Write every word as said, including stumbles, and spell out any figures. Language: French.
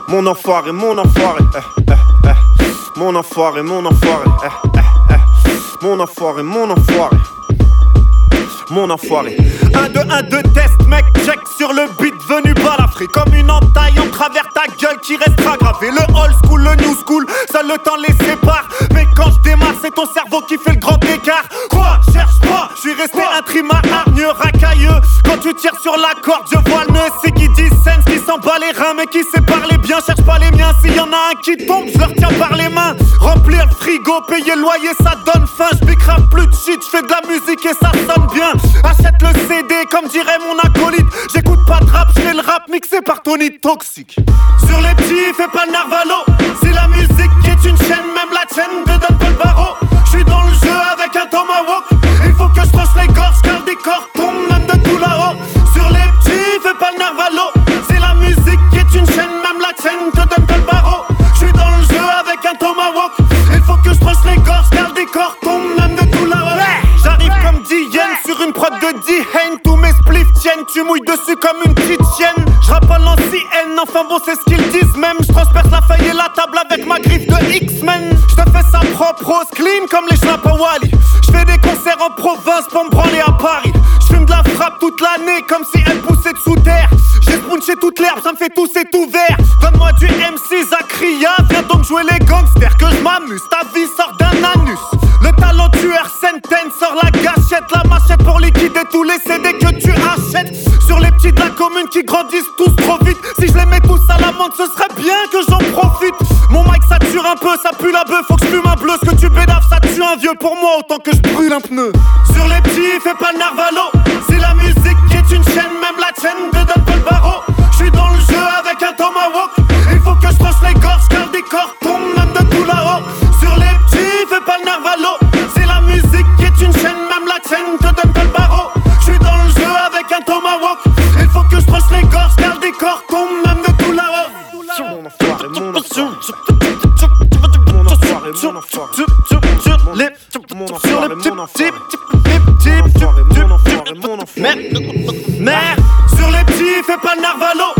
Mon enfoiré, mon enfoiré, eh, eh, eh. Mon enfoiré, mon enfoiré, eh, eh, eh. Mon enfoiré, mon enfoiré. Mon enfoiré. un, deux, un, deux, test, mec, check sur le beat venu balafré. Comme une entaille en travers ta gueule qui restera gravée. Le old school, le new school, seul le temps les sépare. Mais quand je démarre, c'est ton cerveau qui fait le grand écart. Quoi? Cherche pas, je suis resté un trima hargneux, racailleux. Quand tu tires sur la corde, je vois le nœud. C'est qui dit sense, qui s'en bat les reins, mais qui sait parler bien. Cherche pas les miens, s'il y en a un qui tombe, je leur tiens par les mains. Remplir le frigo, payer le loyer, ça donne faim. Je grave plus de shit, je fais de la musique et ça sonne bien. Achète le C D comme dirait mon acolyte. J'écoute pas de rap, je fais le rap mixé par Tony Toxic. Sur les petits, fais pas le narvalo. C'est la musique qui est une chaîne, même la chaîne de donne pas le barreau. J'suis dans le jeu avec un tomahawk. Il faut que je tranche les gorges car le décor tombe même de tout là-haut. Sur les petits, fais pas le narvalo. C'est la musique qui est une chaîne, même la chaîne te donne pas le barreau. J'suis dans le jeu avec un tomahawk. Il faut que je tranche les gorges car le décor tombe même de tout là-haut. J'arrive comme Diane sur une prod de D-Haine. Tous mes spliffs tiennent, tu mouilles dessus comme une petite chienne. J'rappe à l'ancienne, enfin bon c'est ce qu'ils disent même. J'transperce la feuille et la table avec ma griffe de X-Men. J'te fais ça propre, rose, clean comme les schlapp à Wally. J'fais des concerts en province pour me branler à Paris. J'fume de la frappe toute l'année comme si elle poussait de sous terre. J'ai spunché toute l'herbe, ça me fait tousser tout vert. Donne-moi du M C Zachria, viens donc jouer les gangsters que je m'amuse. Ta vie sort d'un anus. Le talentueur Senten sort la gâchette, la machette pour liquider tous les C D que tu achètes. Sur les petits de la commune qui grandissent tous trop vite. Si je les mets tous à l'amende, ce serait bien que j'en profite. Mon mic sature un peu, ça pue la bœuf, faut que je fume un bleu. Ce que tu bédaves, ça tue un vieux pour moi autant que je brûle un pneu. Sur les petits, fais pas le narvalo. C'est la musique qui est une chaîne, même la chaîne te donne pas le barreau. J'suis dans le jeu avec un tomahawk. Il faut que je tranche les gorges car le décor tombe même de tout là-haut. Sur les petits, fais pas le narvalo. C'est la musique qui est une chaîne, même la chaîne te donne pas le barreau. J'suis dans le jeu avec un tomahawk. Il faut que je tranche les gorges car le décor tombe même de tout là-haut. Mon enfoiré, mon enfoiré. Mon enfoiré, mon enfoiré. Sur les sur les petits petits petits petits petits. Merde, sur les petits, fais pas le narvalo.